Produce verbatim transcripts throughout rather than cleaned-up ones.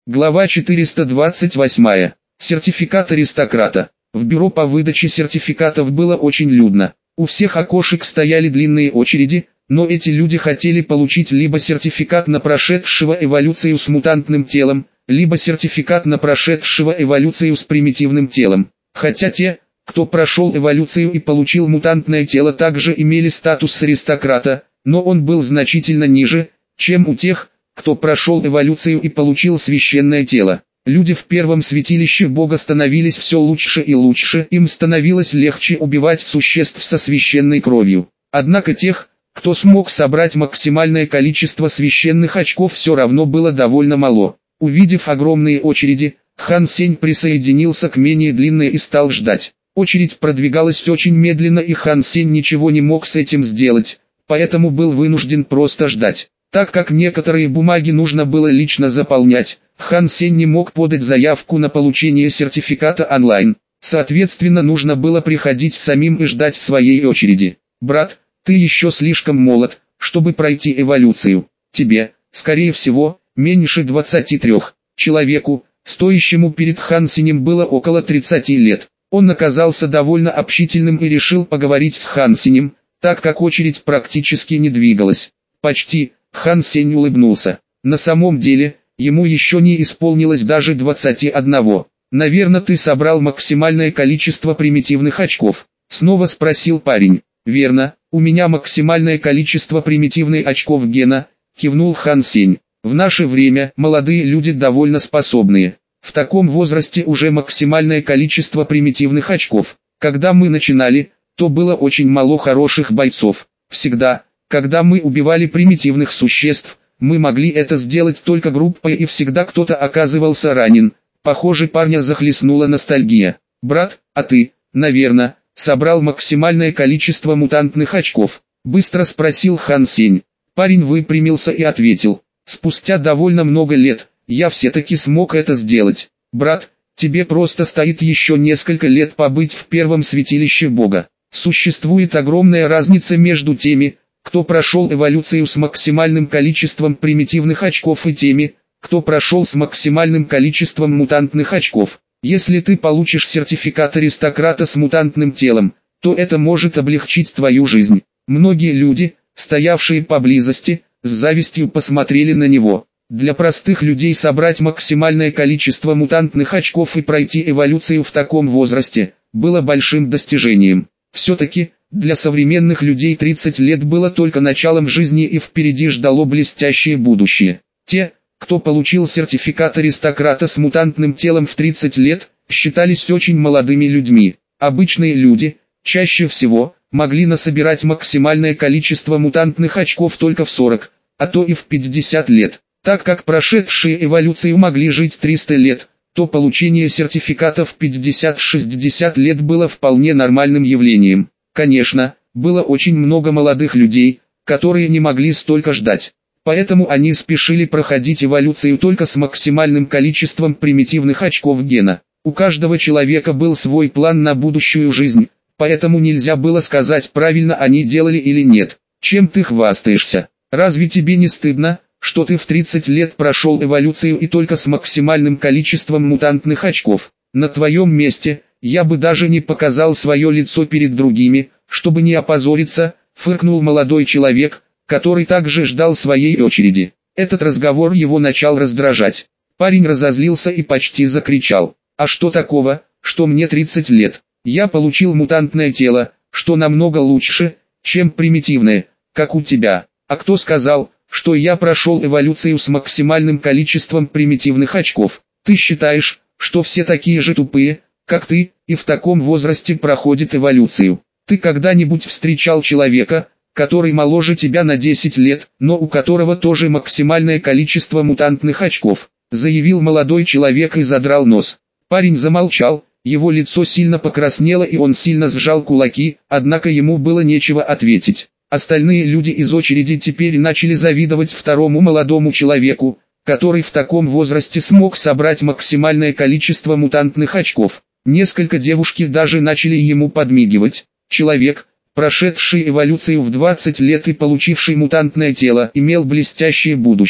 Глава четыреста двадцать восемь. Сертификат аристократа. В бюро по выдаче сертификатов было очень людно. У всех окошек стояли длинные очереди, но эти люди хотели получить либо сертификат на прошедшего эволюцию с мутантным телом, либо сертификат на прошедшего эволюцию с примитивным телом. Хотя те, кто прошел эволюцию и получил мутантное тело, также имели статус аристократа, но он был значительно ниже, чем у тех, кто прошел эволюцию и получил священное тело. Люди в первом святилище Бога становились все лучше и лучше, им становилось легче убивать существ со священной кровью. Однако тех, кто смог собрать максимальное количество священных очков, все равно было довольно мало. Увидев огромные очереди, Хан Сень присоединился к менее длинной и стал ждать. Очередь продвигалась очень медленно, и Хан Сень ничего не мог с этим сделать, поэтому был вынужден просто ждать. Так как некоторые бумаги нужно было лично заполнять, Хан Сень не мог подать заявку на получение сертификата онлайн. Соответственно, нужно было приходить самим и ждать своей очереди. «Брат, ты еще слишком молод, чтобы пройти эволюцию. Тебе, скорее всего, меньше двадцати трёх». Человеку, стоящему перед Хан Сенем, было около тридцати лет. Он оказался довольно общительным и решил поговорить с Хан Сенем, так как очередь практически не двигалась. «Почти». Хан Сень улыбнулся. На самом деле, ему еще не исполнилось даже двадцати одного. «Наверное, ты собрал максимальное количество примитивных очков?» Снова спросил парень. «Верно, у меня максимальное количество примитивных очков гена», кивнул Хан Сень. «В наше время молодые люди довольно способные. В таком возрасте уже максимальное количество примитивных очков. Когда мы начинали, то было очень мало хороших бойцов. Всегда, когда мы убивали примитивных существ, мы могли это сделать только группой, и всегда кто-то оказывался ранен». Похоже, парня захлестнула ностальгия. «Брат, а ты, наверное, собрал максимальное количество мутантных очков?» Быстро спросил Хан Сень. Парень выпрямился и ответил. «Спустя довольно много лет, я все-таки смог это сделать. Брат, тебе просто стоит еще несколько лет побыть в первом святилище Бога. Существует огромная разница между теми, кто прошел эволюцию с максимальным количеством примитивных очков, и теми, кто прошел с максимальным количеством мутантных очков. Если ты получишь сертификат аристократа с мутантным телом, то это может облегчить твою жизнь». Многие люди, стоявшие поблизости, с завистью посмотрели на него. Для простых людей собрать максимальное количество мутантных очков и пройти эволюцию в таком возрасте было большим достижением. Все-таки, для современных людей тридцать лет было только началом жизни, и впереди ждало блестящее будущее. Те, кто получил сертификат аристократа с мутантным телом в тридцать лет, считались очень молодыми людьми. Обычные люди, чаще всего, могли насобирать максимальное количество мутантных очков только в сорок, а то и в пятьдесят лет. Так как прошедшие эволюцию могли жить триста лет, то получение сертификата в пятьдесят-шестьдесят лет было вполне нормальным явлением. Конечно, было очень много молодых людей, которые не могли столько ждать. Поэтому они спешили проходить эволюцию только с максимальным количеством примитивных очков гена. У каждого человека был свой план на будущую жизнь, поэтому нельзя было сказать, правильно они делали или нет. «Чем ты хвастаешься? Разве тебе не стыдно, что ты в тридцать лет прошел эволюцию и только с максимальным количеством мутантных очков? На твоем месте, я бы даже не показал свое лицо перед другими, чтобы не опозориться», фыркнул молодой человек, который также ждал своей очереди. Этот разговор его начал раздражать. Парень разозлился и почти закричал. «А что такого, что мне тридцать лет? Я получил мутантное тело, что намного лучше, чем примитивное, как у тебя. А кто сказал, что я прошел эволюцию с максимальным количеством примитивных очков? Ты считаешь, что все такие же тупые, как ты, и в таком возрасте проходят эволюцию? Ты когда-нибудь встречал человека, который моложе тебя на десять лет, но у которого тоже максимальное количество мутантных очков?» заявил молодой человек и задрал нос. Парень замолчал, его лицо сильно покраснело и он сильно сжал кулаки, однако ему было нечего ответить. Остальные люди из очереди теперь начали завидовать второму молодому человеку, который в таком возрасте смог собрать максимальное количество мутантных очков. Несколько девушки даже начали ему подмигивать. Человек, прошедший эволюцию в двадцать лет и получивший мутантное тело, имел блестящее будущее.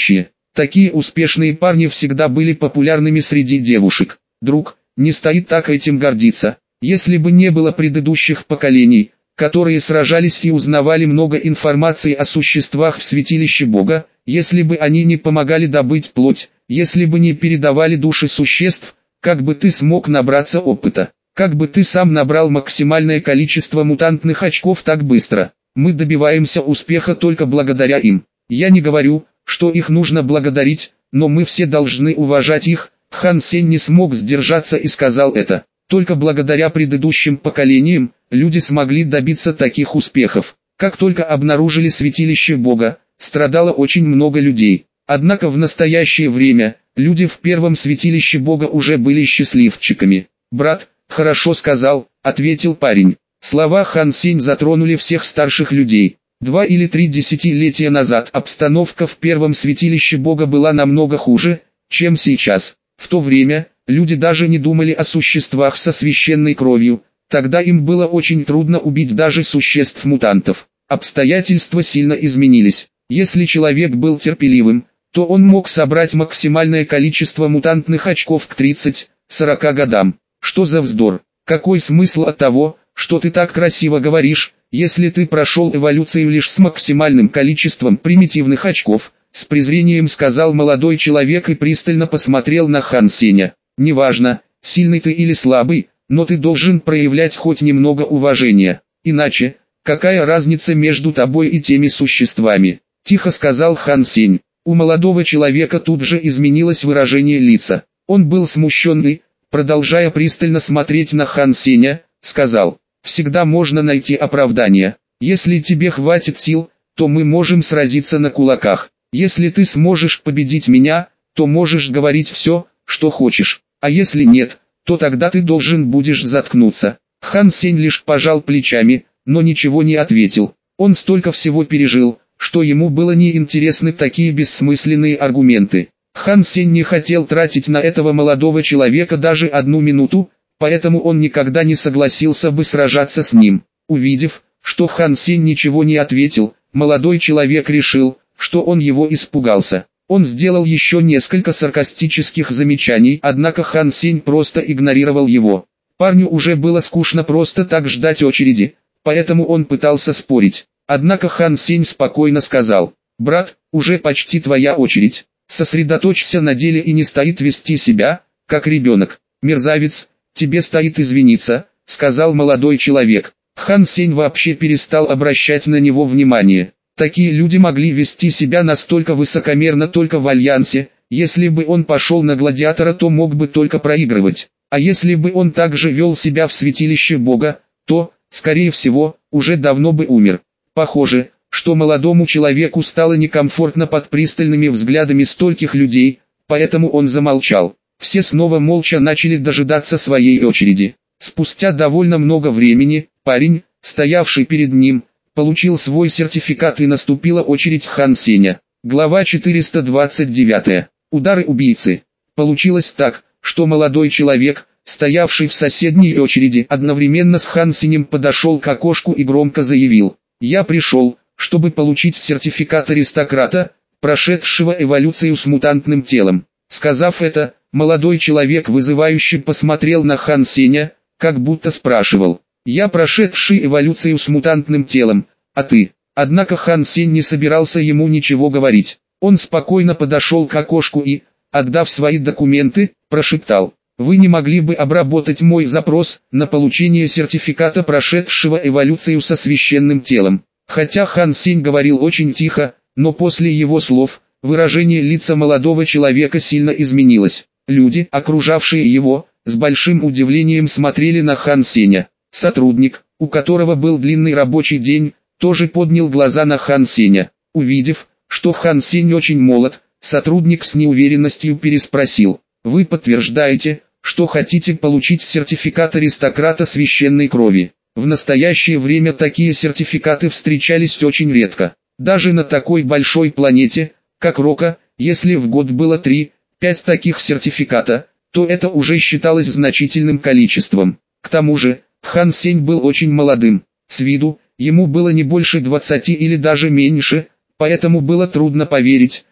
Такие успешные парни всегда были популярными среди девушек. Друг, не стоит так этим гордиться. Если бы не было предыдущих поколений, которые сражались и узнавали много информации о существах в святилище Бога, если бы они не помогали добыть плоть, если бы не передавали души существ, как бы ты смог набраться опыта? Как бы ты сам набрал максимальное количество мутантных очков так быстро? Мы добиваемся успеха только благодаря им. Я не говорю, что их нужно благодарить, но мы все должны уважать их. Хан Сень не смог сдержаться и сказал это. Только благодаря предыдущим поколениям, люди смогли добиться таких успехов. Как только обнаружили святилище Бога, страдало очень много людей. Однако в настоящее время, люди в первом святилище Бога уже были счастливчиками. «Брат, хорошо сказал», — ответил парень. Слова Хан Сень затронули всех старших людей. Два или три десятилетия назад обстановка в первом святилище Бога была намного хуже, чем сейчас. В то время, люди даже не думали о существах со священной кровью, тогда им было очень трудно убить даже существ-мутантов. Обстоятельства сильно изменились. Если человек был терпеливым, то он мог собрать максимальное количество мутантных очков к тридцати-сорока годам. Что за вздор? Какой смысл от того, что ты так красиво говоришь, если ты прошел эволюцию лишь с максимальным количеством примитивных очков? С презрением сказал молодой человек и пристально посмотрел на Хан Сеня. Неважно, сильный ты или слабый, но ты должен проявлять хоть немного уважения. Иначе, какая разница между тобой и теми существами? Тихо сказал Хан Сень. У молодого человека тут же изменилось выражение лица. Он был смущенный, продолжая пристально смотреть на Хан Сеня, сказал: «Всегда можно найти оправдание. Если тебе хватит сил, то мы можем сразиться на кулаках. Если ты сможешь победить меня, то можешь говорить все, что хочешь. А если нет, то тогда ты должен будешь заткнуться». Хан Сень лишь пожал плечами, но ничего не ответил. Он столько всего пережил, что ему было неинтересны такие бессмысленные аргументы. Хан Сень не хотел тратить на этого молодого человека даже одну минуту, поэтому он никогда не согласился бы сражаться с ним. Увидев, что Хан Сень ничего не ответил, молодой человек решил, что он его испугался. Он сделал еще несколько саркастических замечаний, однако Хан Сень просто игнорировал его. Парню уже было скучно просто так ждать очереди, поэтому он пытался спорить. Однако Хан Сень спокойно сказал: «Брат, уже почти твоя очередь. Сосредоточься на деле и не стоит вести себя, как ребенок». «Мерзавец, тебе стоит извиниться», — сказал молодой человек. Хан Сень вообще перестал обращать на него внимание. Такие люди могли вести себя настолько высокомерно только в Альянсе. Если бы он пошел на гладиатора, то мог бы только проигрывать. А если бы он также вел себя в святилище Бога, то, скорее всего, уже давно бы умер. Похоже, что молодому человеку стало некомфортно под пристальными взглядами стольких людей, поэтому он замолчал. Все снова молча начали дожидаться своей очереди. Спустя довольно много времени, парень, стоявший перед ним, получил свой сертификат и наступила очередь Хан Сеня. Глава четыреста двадцать девять. Удары убийцы. Получилось так, что молодой человек, стоявший в соседней очереди, одновременно с Хан Сенем подошел к окошку и громко заявил: «Я пришел, чтобы получить сертификат аристократа, прошедшего эволюцию с мутантным телом». Сказав это, молодой человек вызывающе посмотрел на Хан Сеня, как будто спрашивал: «Я прошедший эволюцию с мутантным телом, а ты?» Однако Хан Сень не собирался ему ничего говорить. Он спокойно подошел к окошку и, отдав свои документы, прошептал: «Вы не могли бы обработать мой запрос на получение сертификата прошедшего эволюцию со священным телом?» Хотя Хан Сень говорил очень тихо, но после его слов, выражение лица молодого человека сильно изменилось. Люди, окружавшие его, с большим удивлением смотрели на Хан Сеня. Сотрудник, у которого был длинный рабочий день, тоже поднял глаза на Хан Сеня. Увидев, что Хан Сень очень молод, сотрудник с неуверенностью переспросил: «Вы подтверждаете, что хотите получить сертификат аристократа священной крови?» В настоящее время такие сертификаты встречались очень редко. Даже на такой большой планете, как Рока, если в год было три-пять таких сертификата, то это уже считалось значительным количеством. К тому же, Хан Сень был очень молодым. С виду, ему было не больше двадцати или даже меньше, поэтому было трудно поверить,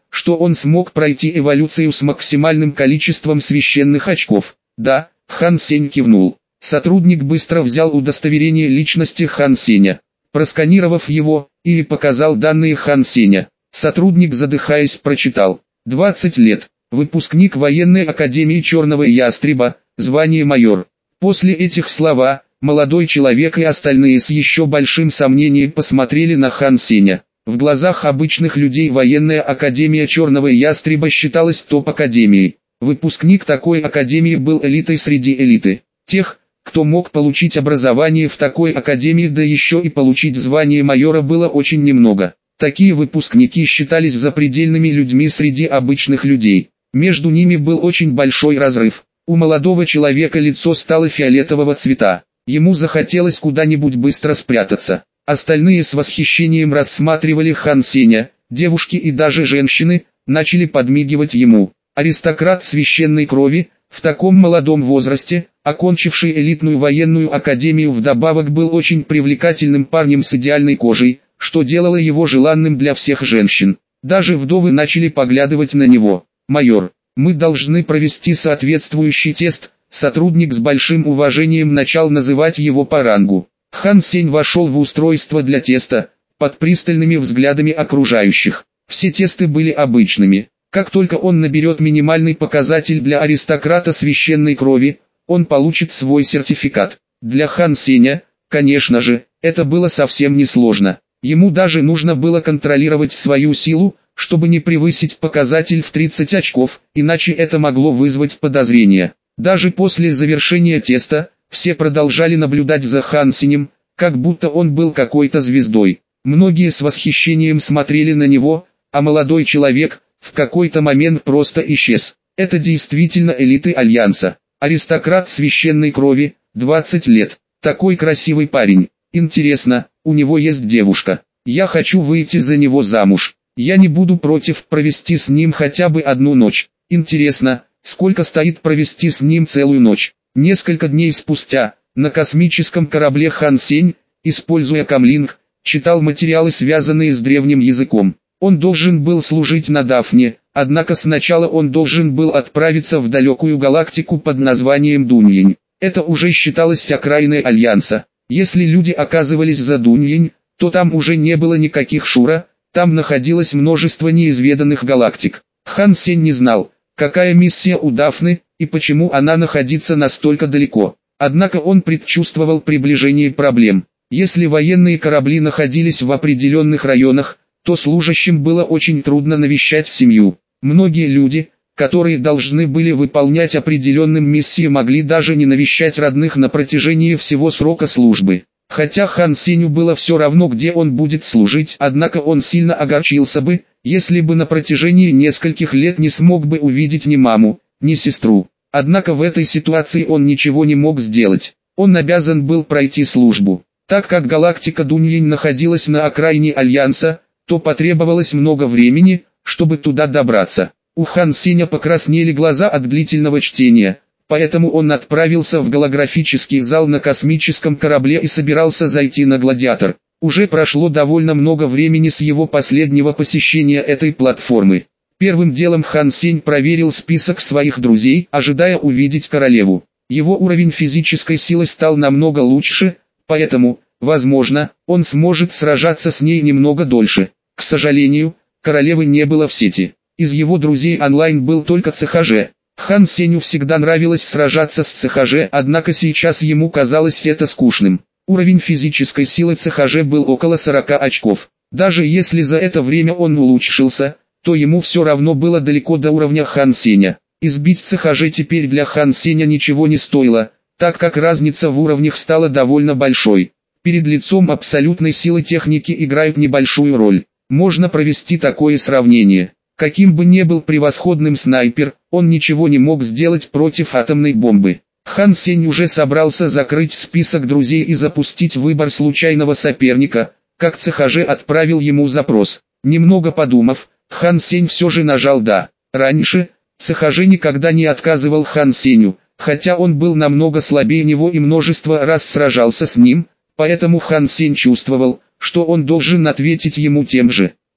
что он смог пройти эволюцию с максимальным количеством священных очков. Да, Хан Сень кивнул. Сотрудник быстро взял удостоверение личности Хан Сеня. Просканировав его, и показал данные Хан Сеня. Сотрудник, задыхаясь, прочитал. двадцать лет. Выпускник военной академии Черного Ястреба, звание майор. После этих слов, молодой человек и остальные с еще большим сомнением посмотрели на Хан Сеня. В глазах обычных людей военная академия Черного Ястреба считалась топ-академией. Выпускник такой академии был элитой среди элиты. Тех, кто мог получить образование в такой академии, да еще и получить звание майора, было очень немного. Такие выпускники считались запредельными людьми среди обычных людей. Между ними был очень большой разрыв. У молодого человека лицо стало фиолетового цвета. Ему захотелось куда-нибудь быстро спрятаться. Остальные с восхищением рассматривали Хан Сеня. Девушки и даже женщины начали подмигивать ему. Аристократ священной крови, в таком молодом возрасте, окончивший элитную военную академию, вдобавок был очень привлекательным парнем с идеальной кожей, что делало его желанным для всех женщин. Даже вдовы начали поглядывать на него. «Майор, мы должны провести соответствующий тест», сотрудник с большим уважением начал называть его по рангу. Хан Сень вошел в устройство для теста, под пристальными взглядами окружающих. Все тесты были обычными. Как только он наберет минимальный показатель для аристократа священной крови, он получит свой сертификат. Для Хан Сеня, конечно же, это было совсем несложно. Ему даже нужно было контролировать свою силу, чтобы не превысить показатель в тридцать очков, иначе это могло вызвать подозрения. Даже после завершения теста, все продолжали наблюдать за Хан Сенем, как будто он был какой-то звездой. Многие с восхищением смотрели на него, а молодой человек в какой-то момент просто исчез. Это действительно элиты Альянса. Аристократ священной крови, двадцать лет. Такой красивый парень. Интересно, у него есть девушка. Я хочу выйти за него замуж. Я не буду против провести с ним хотя бы одну ночь. Интересно, сколько стоит провести с ним целую ночь. Несколько дней спустя, на космическом корабле Хан Сень, используя камлинг, читал материалы, связанные с древним языком. Он должен был служить на Дафне, однако сначала он должен был отправиться в далекую галактику под названием Дуньянь. Это уже считалось окраиной Альянса. Если люди оказывались за Дуньянь, то там уже не было никаких Шура, там находилось множество неизведанных галактик. Хан Сень не знал, какая миссия у Дафны, и почему она находится настолько далеко. Однако он предчувствовал приближение проблем. Если военные корабли находились в определенных районах, то служащим было очень трудно навещать семью. Многие люди, которые должны были выполнять определенным миссии, могли даже не навещать родных на протяжении всего срока службы. Хотя Хан Сенью было все равно, где он будет служить, однако он сильно огорчился бы, если бы на протяжении нескольких лет не смог бы увидеть ни маму, ни сестру. Однако в этой ситуации он ничего не мог сделать. Он обязан был пройти службу. Так как галактика Дуньянь находилась на окраине Альянса, то потребовалось много времени, чтобы туда добраться. У Хан Сеня покраснели глаза от длительного чтения, поэтому он отправился в голографический зал на космическом корабле и собирался зайти на Гладиатор. Уже прошло довольно много времени с его последнего посещения этой платформы. Первым делом Хан Сень проверил список своих друзей, ожидая увидеть королеву. Его уровень физической силы стал намного лучше, поэтому, возможно, он сможет сражаться с ней немного дольше. К сожалению, королевы не было в сети. Из его друзей онлайн был только ЦХЖ. Хан Сенью всегда нравилось сражаться с ЦХЖ, однако сейчас ему казалось это скучным. Уровень физической силы ЦХЖ был около сорока очков. Даже если за это время он улучшился, то ему все равно было далеко до уровня Хан Сеня. Избить ЦХЖ теперь для Хан Сеня ничего не стоило, так как разница в уровнях стала довольно большой. Перед лицом абсолютной силы техники играют небольшую роль. Можно провести такое сравнение. Каким бы ни был превосходным снайпер, он ничего не мог сделать против атомной бомбы. Хан Сень уже собрался закрыть список друзей и запустить выбор случайного соперника, как ЦХЖ отправил ему запрос. Немного подумав, Хан Сень все же нажал «да». Раньше, ЦХЖ никогда не отказывал Хан Сенью, хотя он был намного слабее него и множество раз сражался с ним, поэтому Хан Сень чувствовал, что он должен ответить ему тем же.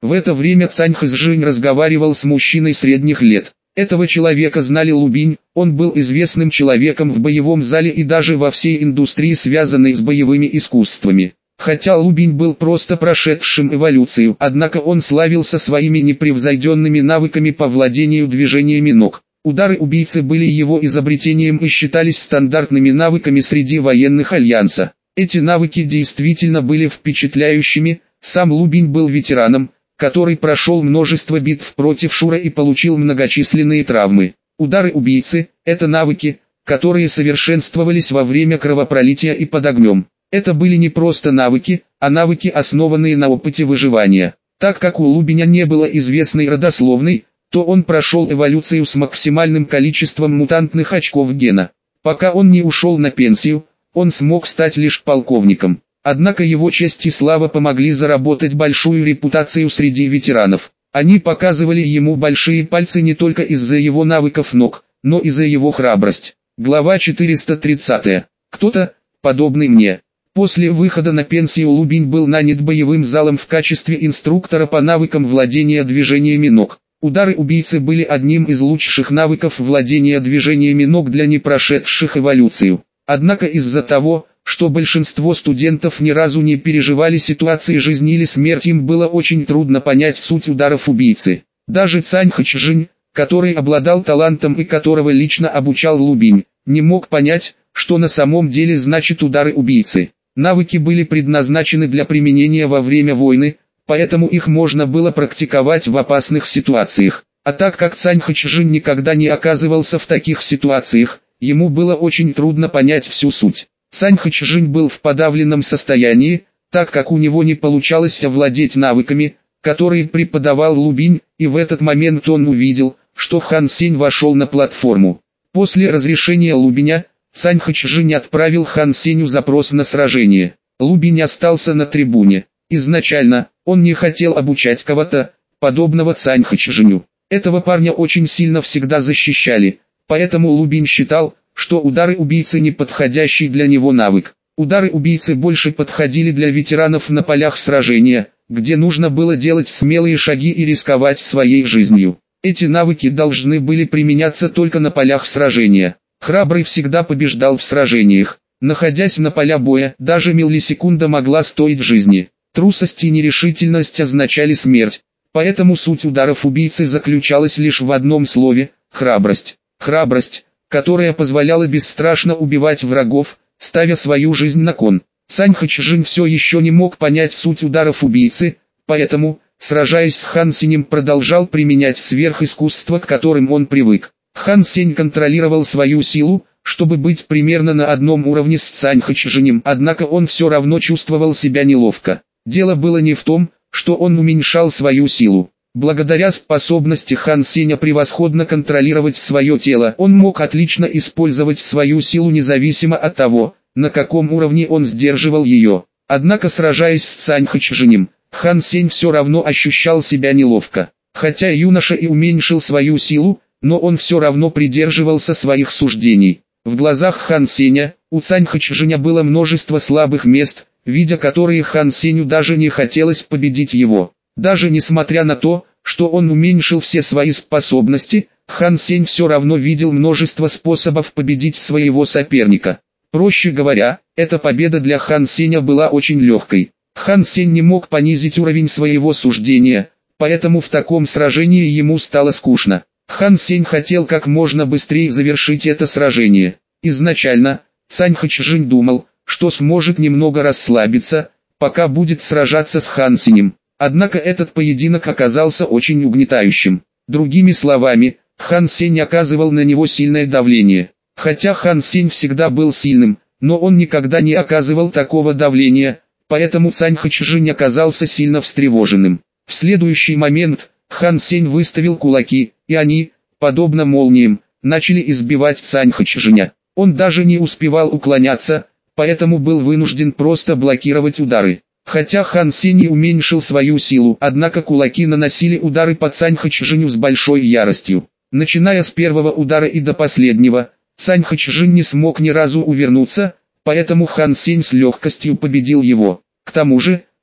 В это время Цань Хэцжинь разговаривал с мужчиной средних лет. Этого человека знали Лубинь, он был известным человеком в боевом зале и даже во всей индустрии, связанной с боевыми искусствами. Хотя Лубинь был просто прошедшим эволюцию, однако он славился своими непревзойденными навыками по владению движениями ног. Удары убийцы были его изобретением и считались стандартными навыками среди военных альянса. Эти навыки действительно были впечатляющими, сам Лубинь был ветераном, который прошел множество битв против Шура и получил многочисленные травмы. Удары убийцы – это навыки, которые совершенствовались во время кровопролития и под огнем. Это были не просто навыки, а навыки, основанные на опыте выживания. Так как у Лубиня не было известной родословной, то он прошел эволюцию с максимальным количеством мутантных очков гена. Пока он не ушел на пенсию, он смог стать лишь полковником. Однако его честь и слава помогли заработать большую репутацию среди ветеранов. Они показывали ему большие пальцы не только из-за его навыков ног, но и за его храбрость. Глава четыреста тридцать. Кто-то, подобный мне. После выхода на пенсию Лубинь был нанят боевым залом в качестве инструктора по навыкам владения движениями ног. Удары убийцы были одним из лучших навыков владения движениями ног для непрошедших эволюцию. Однако из-за того, что большинство студентов ни разу не переживали ситуации жизни или смерти, им было очень трудно понять суть ударов убийцы. Даже Цань Хэцжинь, который обладал талантом и которого лично обучал Лубинь, не мог понять, что на самом деле значит удары убийцы. Навыки были предназначены для применения во время войны, поэтому их можно было практиковать в опасных ситуациях. А так как Цань Хэцжинь никогда не оказывался в таких ситуациях, ему было очень трудно понять всю суть. Цань Хэцжинь был в подавленном состоянии, так как у него не получалось овладеть навыками, которые преподавал Лубинь, и в этот момент он увидел, что Хан Сень вошел на платформу. После разрешения Лубиня, Цань Хэцжинь отправил Хан Сенью запрос на сражение. Лубинь остался на трибуне. Изначально, он не хотел обучать кого-то, подобного Цань Хэцжиню. Этого парня очень сильно всегда защищали, поэтому Лубинь считал, что удары убийцы не подходящий для него навык. Удары убийцы больше подходили для ветеранов на полях сражения, где нужно было делать смелые шаги и рисковать своей жизнью. Эти навыки должны были применяться только на полях сражения. Храбрый всегда побеждал в сражениях. Находясь на поля боя, даже миллисекунда могла стоить жизни. Трусость и нерешительность означали смерть. Поэтому суть ударов убийцы заключалась лишь в одном слове – храбрость. Храбрость, которая позволяла бесстрашно убивать врагов, ставя свою жизнь на кон. Цань Хэцжинь все еще не мог понять суть ударов убийцы, поэтому, сражаясь с Хан Сенем, продолжал применять сверхискусства, к которым он привык. Хан Сень контролировал свою силу, чтобы быть примерно на одном уровне с Цань Хэцжинем, однако он все равно чувствовал себя неловко. Дело было не в том, что он уменьшал свою силу. Благодаря способности Хан Сеня превосходно контролировать свое тело, он мог отлично использовать свою силу независимо от того, на каком уровне он сдерживал ее. Однако, сражаясь с Цань Хэцжинем, Хан Сень все равно ощущал себя неловко. Хотя юноша и уменьшил свою силу, но он все равно придерживался своих суждений. В глазах Хан Сеня, у Цань Хэцжиня было множество слабых мест, видя которые Хан Сеню даже не хотелось победить его. Даже несмотря на то, что он уменьшил все свои способности, Хан Сень все равно видел множество способов победить своего соперника. Проще говоря, эта победа для Хан Сеня была очень легкой. Хан Сень не мог понизить уровень своего суждения, поэтому в таком сражении ему стало скучно. Хан Сень хотел как можно быстрее завершить это сражение. Изначально, Цань Хэцжинь думал, что сможет немного расслабиться, пока будет сражаться с Хан Сенем. Однако этот поединок оказался очень угнетающим. Другими словами, Хан Сень оказывал на него сильное давление. Хотя Хан Сень всегда был сильным, но он никогда не оказывал такого давления, поэтому Цань Хэцжинь оказался сильно встревоженным. В следующий момент, Хан Сень выставил кулаки, и они, подобно молниям, начали избивать Цань Хэцжиня. Он даже не успевал уклоняться, поэтому был вынужден просто блокировать удары. Хотя Хан Сень и уменьшил свою силу, однако кулаки наносили удары по Цань Хэцжиню с большой яростью. Начиная с первого удара и до последнего, Цань Хэцжинь не смог ни разу увернуться, поэтому Хан Сень с легкостью победил его. К тому же,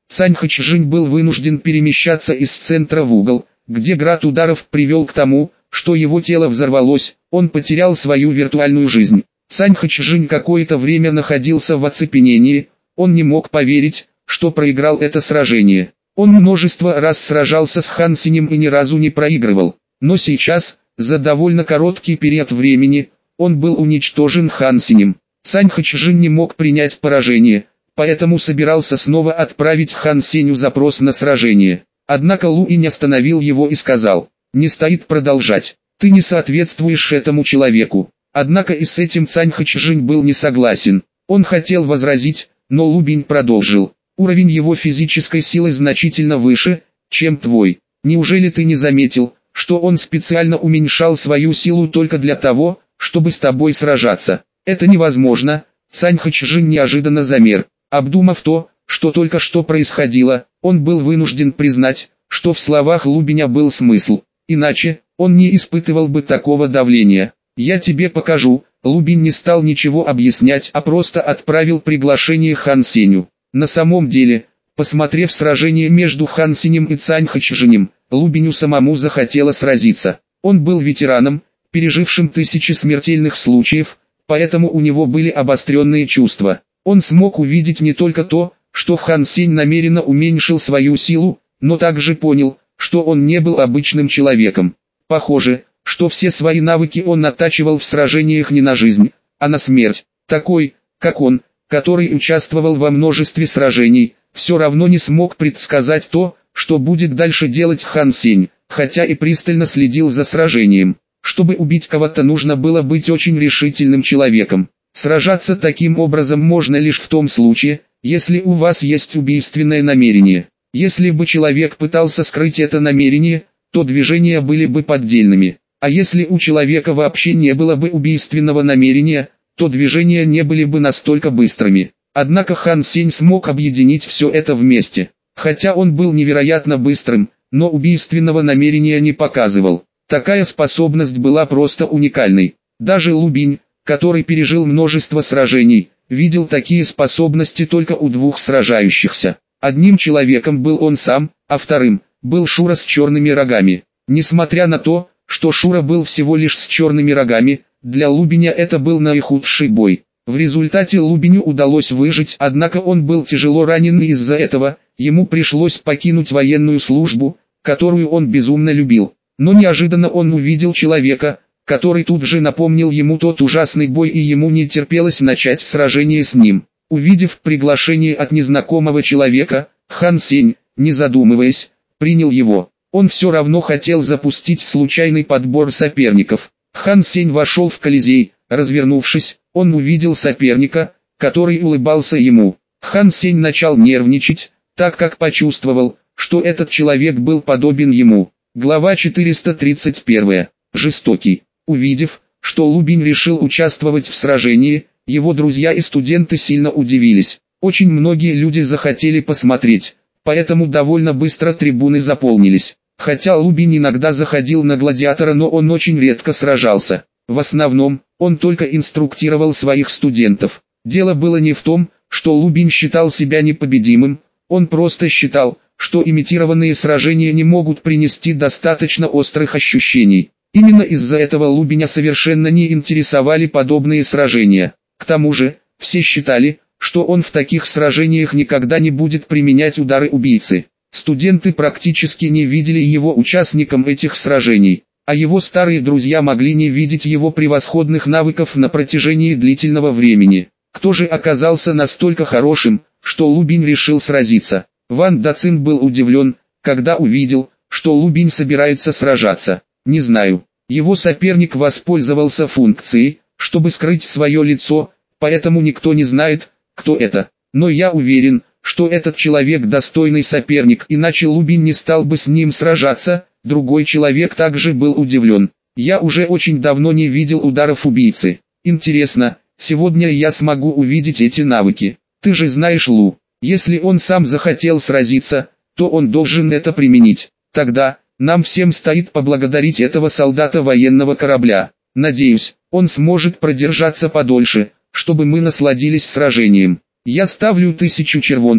Цань Хэчжинь был вынужден перемещаться из центра в угол, где град ударов привел к тому, что его тело взорвалось, он потерял свою виртуальную жизнь. Цань Хэчжинь какое-то время находился в оцепенении, он не мог поверить, что проиграл это сражение. Он множество раз сражался с Хан Сенем и ни разу не проигрывал, но сейчас, за довольно короткий период времени, он был уничтожен Хан Сенем. Цань Хэчжинь не мог принять поражение, поэтому собирался снова отправить Хан Сеню запрос на сражение. Однако Лу Инь остановил его и сказал: «Не стоит продолжать, ты не соответствуешь этому человеку». Однако и с этим Цань Хэчжинь был не согласен. Он хотел возразить, но Лу Бинь продолжил: «Уровень его физической силы значительно выше, чем твой. Неужели ты не заметил, что он специально уменьшал свою силу только для того, чтобы с тобой сражаться?» «Это невозможно», Цань Хэчжинь неожиданно замер. Обдумав то, что только что происходило, он был вынужден признать, что в словах Лу Биня был смысл. Иначе, он не испытывал бы такого давления. «Я тебе покажу», Лу Бинь не стал ничего объяснять, а просто отправил приглашение Хан Сеню. На самом деле, посмотрев сражение между Хан Сенем и Цань Хэчжинем, Лу Биню самому захотелось сразиться. Он был ветераном, пережившим тысячи смертельных случаев, поэтому у него были обостренные чувства. Он смог увидеть не только то, что Хан Сень намеренно уменьшил свою силу, но также понял, что он не был обычным человеком. Похоже, что все свои навыки он оттачивал в сражениях не на жизнь, а на смерть. Такой, как он, который участвовал во множестве сражений, все равно не смог предсказать то, что будет дальше делать Хан Сень, хотя и пристально следил за сражением. Чтобы убить кого-то, нужно было быть очень решительным человеком. Сражаться таким образом можно лишь в том случае, если у вас есть убийственное намерение. Если бы человек пытался скрыть это намерение, то движения были бы поддельными. А если у человека вообще не было бы убийственного намерения, то движения не были бы настолько быстрыми. Однако Хан Сень смог объединить все это вместе. Хотя он был невероятно быстрым, но убийственного намерения не показывал. Такая способность была просто уникальной. Даже Лу Бинь, который пережил множество сражений, видел такие способности только у двух сражающихся. Одним человеком был он сам, а вторым был Шура с черными рогами. Несмотря на то, что Шура был всего лишь с черными рогами, для Лу Биня это был наихудший бой. В результате Лу Биню удалось выжить, однако он был тяжело ранен, и из-за этого ему пришлось покинуть военную службу, которую он безумно любил. Но неожиданно он увидел человека, который тут же напомнил ему тот ужасный бой, и ему не терпелось начать сражение с ним. Увидев приглашение от незнакомого человека, Хан Сень, не задумываясь, принял его. Он все равно хотел запустить случайный подбор соперников. Хан Сень вошел в Колизей, развернувшись, он увидел соперника, который улыбался ему. Хан Сень начал нервничать, так как почувствовал, что этот человек был подобен ему. Глава четыреста тридцать один. Жестокий. Увидев, что Лу Бинь решил участвовать в сражении, его друзья и студенты сильно удивились. Очень многие люди захотели посмотреть, поэтому довольно быстро трибуны заполнились. Хотя Лу Бинь иногда заходил на гладиатора, но он очень редко сражался. В основном, он только инструктировал своих студентов. Дело было не в том, что Лу Бинь считал себя непобедимым, он просто считал, что имитированные сражения не могут принести достаточно острых ощущений. Именно из-за этого Лу Биня совершенно не интересовали подобные сражения. К тому же, все считали, что он в таких сражениях никогда не будет применять удары убийцы. Студенты практически не видели его участником этих сражений, а его старые друзья могли не видеть его превосходных навыков на протяжении длительного времени. Кто же оказался настолько хорошим, что Лу Бинь решил сразиться? Ван Дацин был удивлен, когда увидел, что Лу Бинь собирается сражаться. Не знаю. Его соперник воспользовался функцией, чтобы скрыть свое лицо, поэтому никто не знает, кто это. Но я уверен, что этот человек достойный соперник, иначе Лу Бинь не стал бы с ним сражаться. Другой человек также был удивлен. Я уже очень давно не видел ударов убийцы. Интересно, сегодня я смогу увидеть эти навыки. Ты же знаешь Лу, если он сам захотел сразиться, то он должен это применить. Тогда нам всем стоит поблагодарить этого солдата военного корабля. Надеюсь, он сможет продержаться подольше, чтобы мы насладились сражением. Я ставлю тысячу червонцев,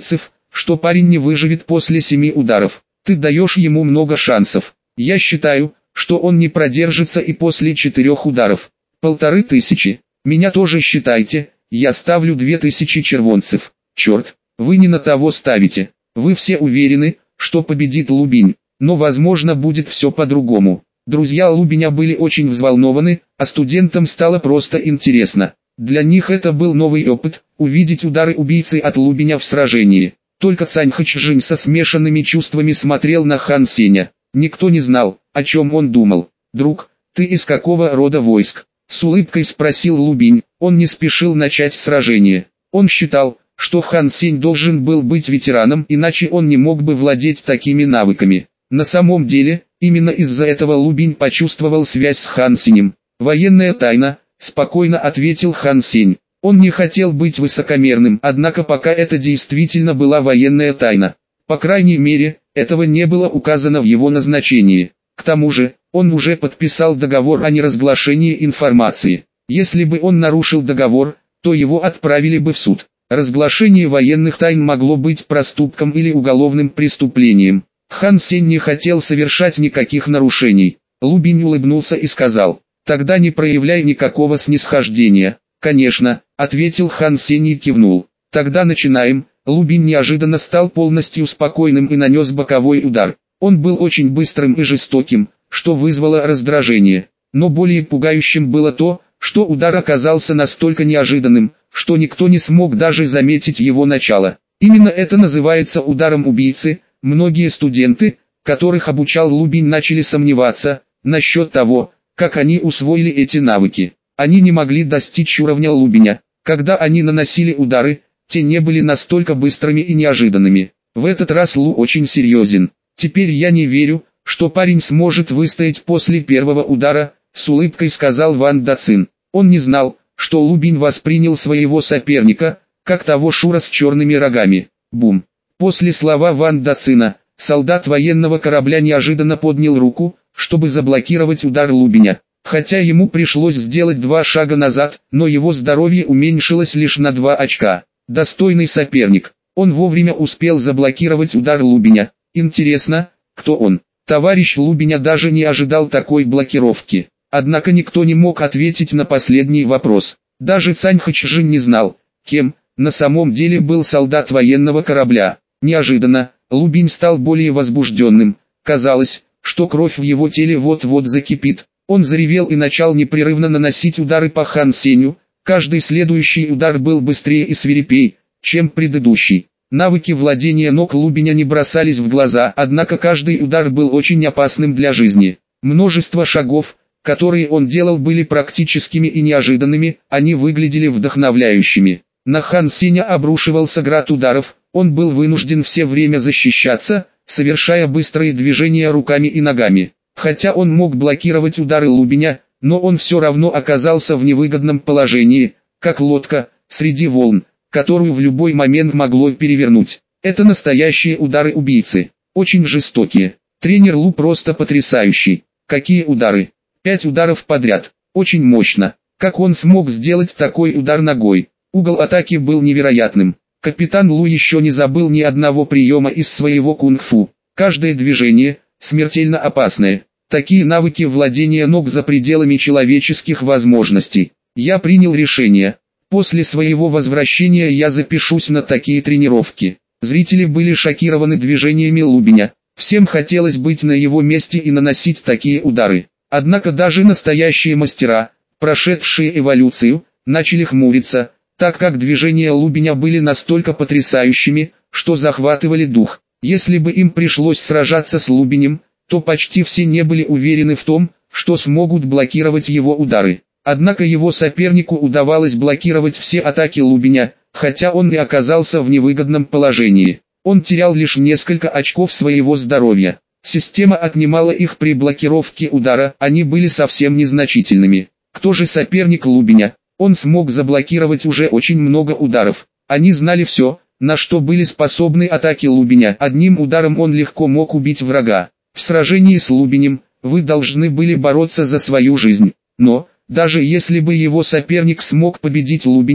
что парень не выживет после семи ударов. Ты даешь ему много шансов. Я считаю, что он не продержится и после четырех ударов. Полторы тысячи. Меня тоже считайте, я ставлю две тысячи червонцев. Черт, вы не на того ставите. Вы все уверены, что победит Лубинь, но возможно будет все по-другому. Друзья Лубиня были очень взволнованы, а студентам стало просто интересно. Для них это был новый опыт, увидеть удары убийцы от Лубиня в сражении. Только Цань Хэчжинь со смешанными чувствами смотрел на Хан Сеня. Никто не знал, о чем он думал. «Друг, ты из какого рода войск?» — с улыбкой спросил Лубинь. Он не спешил начать сражение. Он считал, что Хан Сень должен был быть ветераном, иначе он не мог бы владеть такими навыками. На самом деле, именно из-за этого Лубинь почувствовал связь с Хан Сенем. «Военная тайна», — спокойно ответил Хан Сень. Он не хотел быть высокомерным, однако пока это действительно была военная тайна. По крайней мере, этого не было указано в его назначении. К тому же, он уже подписал договор о неразглашении информации. Если бы он нарушил договор, то его отправили бы в суд. Разглашение военных тайн могло быть проступком или уголовным преступлением. Хан Сень не хотел совершать никаких нарушений. Лубинь улыбнулся и сказал: «Тогда не проявляй никакого снисхождения». «Конечно», — ответил Хан Сень и кивнул. «Тогда начинаем». Лубинь неожиданно стал полностью спокойным и нанес боковой удар. Он был очень быстрым и жестоким, что вызвало раздражение. Но более пугающим было то, что удар оказался настолько неожиданным, что никто не смог даже заметить его начало. Именно это называется ударом убийцы. Многие студенты, которых обучал Лубинь, начали сомневаться насчет того, как они усвоили эти навыки. Они не могли достичь уровня Лубиня. Когда они наносили удары, те не были настолько быстрыми и неожиданными. В этот раз Лу очень серьезен. «Теперь я не верю, что парень сможет выстоять после первого удара», — с улыбкой сказал Ван Дацин. Он не знал, что Лубинь воспринял своего соперника, как того Шура с черными рогами. Бум! После слова Ван Дацина, солдат военного корабля неожиданно поднял руку, чтобы заблокировать удар Лубиня. Хотя ему пришлось сделать два шага назад, но его здоровье уменьшилось лишь на два очка. Достойный соперник. Он вовремя успел заблокировать удар Лубиня. Интересно, кто он? Товарищ Лубиня даже не ожидал такой блокировки. Однако никто не мог ответить на последний вопрос. Даже Цань Хэчжинь не знал, кем на самом деле был солдат военного корабля. Неожиданно, Лубинь стал более возбужденным. Казалось, что кровь в его теле вот-вот закипит. Он заревел и начал непрерывно наносить удары по Хан Сеню. Каждый следующий удар был быстрее и свирепей, чем предыдущий. Навыки владения ног Лубиня не бросались в глаза, однако каждый удар был очень опасным для жизни. Множество шагов, которые он делал, были практическими и неожиданными, они выглядели вдохновляющими. На Хан Сеня обрушивался град ударов, он был вынужден все время защищаться, совершая быстрые движения руками и ногами. Хотя он мог блокировать удары Лубиня, но он все равно оказался в невыгодном положении, как лодка, среди волн, которую в любой момент могло перевернуть. Это настоящие удары убийцы, очень жестокие. Тренер Лу просто потрясающий. Какие удары! Пять ударов подряд, очень мощно. Как он смог сделать такой удар ногой? Угол атаки был невероятным. Капитан Лу еще не забыл ни одного приема из своего кунг-фу. Каждое движение смертельно опасное. Такие навыки владения ног за пределами человеческих возможностей. Я принял решение. После своего возвращения я запишусь на такие тренировки. Зрители были шокированы движениями Лубиня. Всем хотелось быть на его месте и наносить такие удары. Однако даже настоящие мастера, прошедшие эволюцию, начали хмуриться, так как движения Лубиня были настолько потрясающими, что захватывали дух. Если бы им пришлось сражаться с Лубинем, то почти все не были уверены в том, что смогут блокировать его удары. Однако его сопернику удавалось блокировать все атаки Лубиня, хотя он и оказался в невыгодном положении. Он терял лишь несколько очков своего здоровья. Система отнимала их при блокировке удара, они были совсем незначительными. Кто же соперник Лубиня? Он смог заблокировать уже очень много ударов. Они знали все, на что были способны атаки Лубиня. Одним ударом он легко мог убить врага. В сражении с Лубинем вы должны были бороться за свою жизнь. Но, даже если бы его соперник смог победить Лубиня,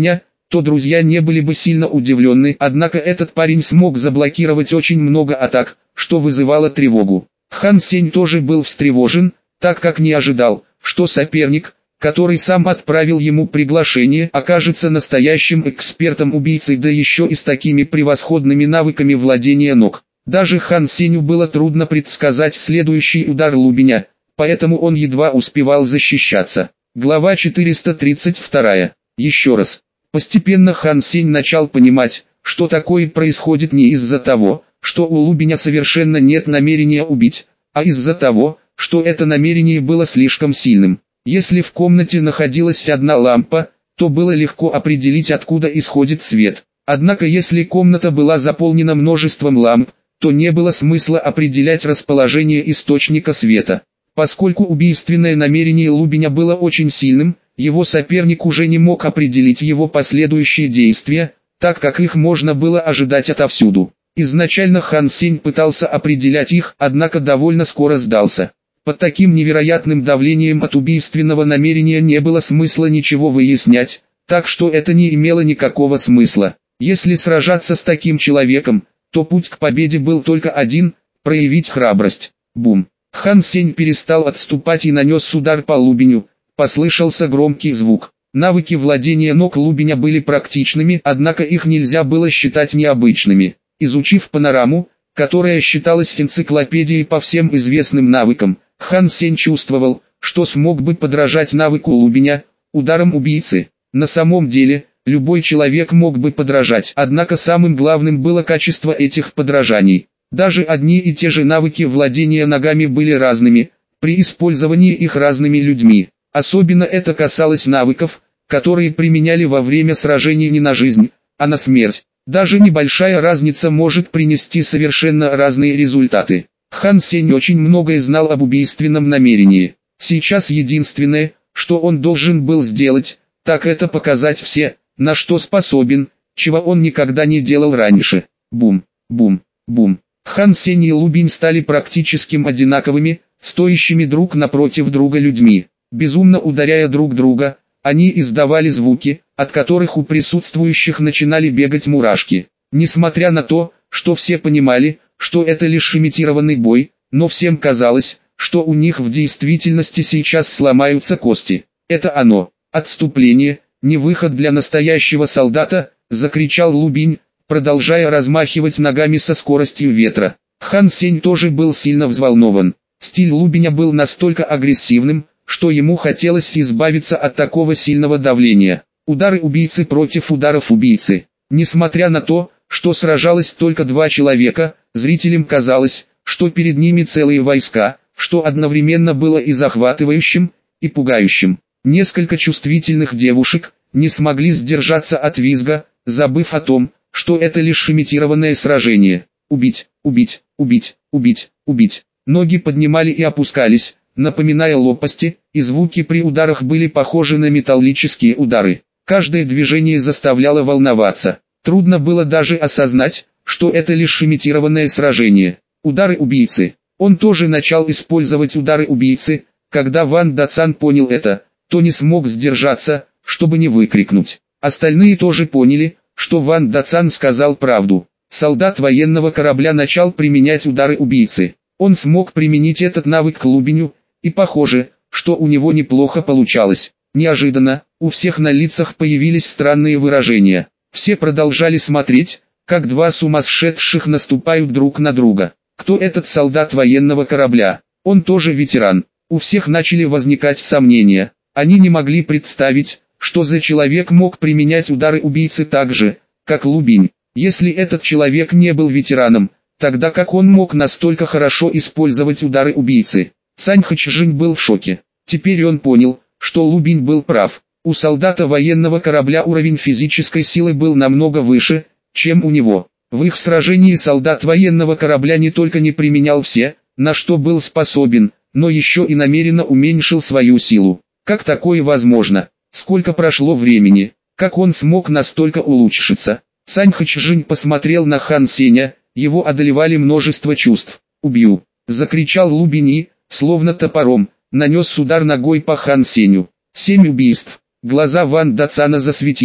то друзья не были бы сильно удивлены, однако этот парень смог заблокировать очень много атак, что вызывало тревогу. Хан Сень тоже был встревожен, так как не ожидал, что соперник, который сам отправил ему приглашение, окажется настоящим экспертом-убийцей, да еще и с такими превосходными навыками владения ног. Даже Хан Сенью было трудно предсказать следующий удар Лубиня, поэтому он едва успевал защищаться. Глава четыреста тридцать два. Еще раз. Постепенно Хан Сень начал понимать, что такое происходит не из-за того, что у Лубиня совершенно нет намерения убить, а из-за того, что это намерение было слишком сильным. Если в комнате находилась одна лампа, то было легко определить, откуда исходит свет. Однако если комната была заполнена множеством ламп, то не было смысла определять расположение источника света. Поскольку убийственное намерение Лубиня было очень сильным, его соперник уже не мог определить его последующие действия, так как их можно было ожидать отовсюду. Изначально Хан Сень пытался определять их, однако довольно скоро сдался. Под таким невероятным давлением от убийственного намерения не было смысла ничего выяснять, так что это не имело никакого смысла. Если сражаться с таким человеком, то путь к победе был только один – проявить храбрость. Бум! Хан Сень перестал отступать и нанес удар по Лубиню. Послышался громкий звук. Навыки владения ног Лубиня были практичными, однако их нельзя было считать необычными. Изучив панораму, которая считалась энциклопедией по всем известным навыкам, Хан Сень чувствовал, что смог бы подражать навыку Лубиня, ударом убийцы. На самом деле, любой человек мог бы подражать, однако самым главным было качество этих подражаний. Даже одни и те же навыки владения ногами были разными, при использовании их разными людьми. Особенно это касалось навыков, которые применяли во время сражений не на жизнь, а на смерть. Даже небольшая разница может принести совершенно разные результаты. Хан Сень очень многое знал об убийственном намерении. Сейчас единственное, что он должен был сделать, так это показать все, на что способен, чего он никогда не делал раньше. Бум, бум, бум. Хан Сень и Лубинь стали практически одинаковыми, стоящими друг напротив друга людьми. Безумно ударяя друг друга, они издавали звуки, от которых у присутствующих начинали бегать мурашки. Несмотря на то, что все понимали, что это лишь имитированный бой, но всем казалось, что у них в действительности сейчас сломаются кости. Это оно, отступление, не выход для настоящего солдата, закричал Лубинь, продолжая размахивать ногами со скоростью ветра. Хан Сень тоже был сильно взволнован. Стиль Лубиня был настолько агрессивным, что ему хотелось избавиться от такого сильного давления. Удары убийцы против ударов убийцы. Несмотря на то, что сражалось только два человека, зрителям казалось, что перед ними целые войска, что одновременно было и захватывающим, и пугающим. Несколько чувствительных девушек не смогли сдержаться от визга, забыв о том, что это лишь имитированное сражение. Убить, убить, убить, убить, убить. Ноги поднимали и опускались, напоминая лопасти, и звуки при ударах были похожи на металлические удары. Каждое движение заставляло волноваться. Трудно было даже осознать, что это лишь имитированное сражение. Удары убийцы. Он тоже начал использовать удары убийцы. Когда Ван Дацан понял это, то не смог сдержаться, чтобы не выкрикнуть. Остальные тоже поняли, что Ван Дацан сказал правду. Солдат военного корабля начал применять удары убийцы. Он смог применить этот навык к Лубиню, и похоже, что у него неплохо получалось. Неожиданно, у всех на лицах появились странные выражения. Все продолжали смотреть, как два сумасшедших наступают друг на друга. Кто этот солдат военного корабля? Он тоже ветеран. У всех начали возникать сомнения. Они не могли представить, что за человек мог применять удары убийцы так же, как Лубинь. Если этот человек не был ветераном, тогда как он мог настолько хорошо использовать удары убийцы? Цань Хэчжинь был в шоке. Теперь он понял, что Лубинь был прав. У солдата военного корабля уровень физической силы был намного выше, чем у него. В их сражении солдат военного корабля не только не применял все, на что был способен, но еще и намеренно уменьшил свою силу. Как такое возможно? Сколько прошло времени? Как он смог настолько улучшиться? Цань Хэчжинь посмотрел на Хан Сеня, его одолевали множество чувств. «Убью!» — закричал Лубинь и, словно топором, нанес удар ногой по Хан Сеню. Семь убийств. Глаза Ван Дацана засветились.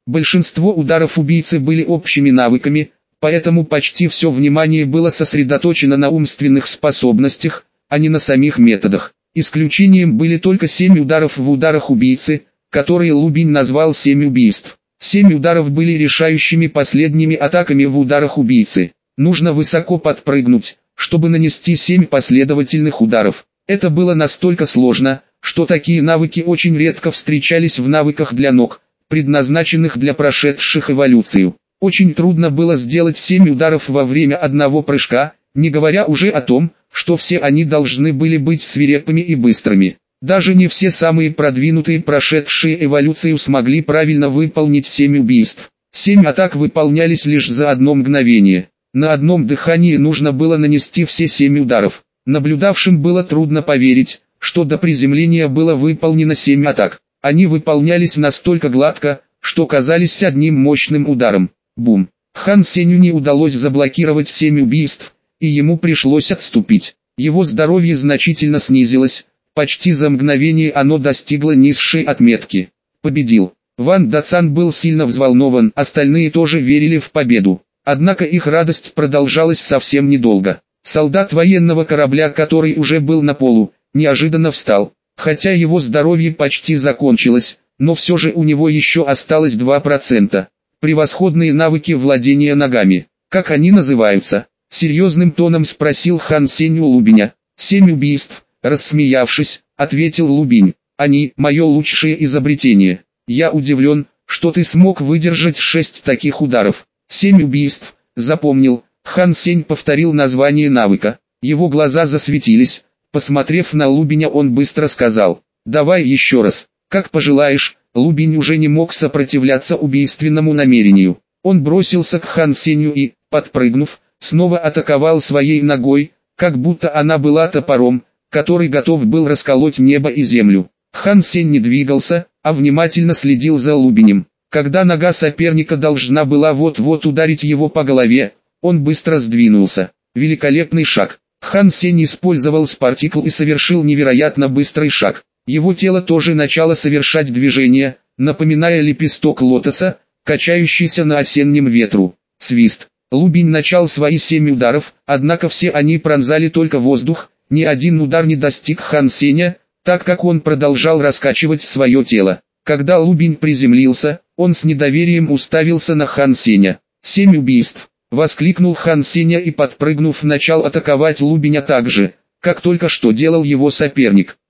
Большинство ударов убийцы были общими навыками, поэтому почти все внимание было сосредоточено на умственных способностях, а не на самих методах. Исключением были только семь ударов в ударах убийцы, которые Лубинь назвал «семь убийств». Семь ударов были решающими последними атаками в ударах убийцы. Нужно высоко подпрыгнуть, чтобы нанести семь последовательных ударов. Это было настолько сложно, что такие навыки очень редко встречались в навыках для ног, предназначенных для прошедших эволюцию. Очень трудно было сделать семь ударов во время одного прыжка, не говоря уже о том, что все они должны были быть свирепыми и быстрыми. Даже не все самые продвинутые прошедшие эволюцию смогли правильно выполнить семь убийств. Семь атак выполнялись лишь за одно мгновение. На одном дыхании нужно было нанести все семь ударов. Наблюдавшим было трудно поверить, что до приземления было выполнено семь атак. Они выполнялись настолько гладко, что казались одним мощным ударом. Бум! Хан Сенью не удалось заблокировать семь убийств, и ему пришлось отступить. Его здоровье значительно снизилось, почти за мгновение оно достигло низшей отметки. Победил. Ван Дацан был сильно взволнован, остальные тоже верили в победу. Однако их радость продолжалась совсем недолго. Солдат военного корабля, который уже был на полу, неожиданно встал. Хотя его здоровье почти закончилось, но все же у него еще осталось два процента. Превосходные навыки владения ногами. Как они называются? Серьезным тоном спросил Хан Сень у Лубиня. Семь убийств, рассмеявшись, ответил Лубинь. Они – мое лучшее изобретение. Я удивлен, что ты смог выдержать шесть таких ударов. Семь убийств, запомнил. Хан Сень повторил название навыка. Его глаза засветились. Посмотрев на Лубиня, он быстро сказал: «Давай еще раз, как пожелаешь». Лубинь уже не мог сопротивляться убийственному намерению. Он бросился к Хан Сенью и, подпрыгнув, снова атаковал своей ногой, как будто она была топором, который готов был расколоть небо и землю. Хан Сень не двигался, а внимательно следил за Лубинем. Когда нога соперника должна была вот-вот ударить его по голове, он быстро сдвинулся. Великолепный шаг. Хан Сень использовал спартикл и совершил невероятно быстрый шаг. Его тело тоже начало совершать движение, напоминая лепесток лотоса, качающийся на осеннем ветру. Свист. Лубинь начал свои семь ударов, однако все они пронзали только воздух, ни один удар не достиг Хан Сеня, так как он продолжал раскачивать свое тело. Когда Лубинь приземлился, он с недоверием уставился на Хан Сеня. «Семь убийств!» — воскликнул Хан Сеня и, подпрыгнув, начал атаковать Лубиня так же, как только что делал его соперник.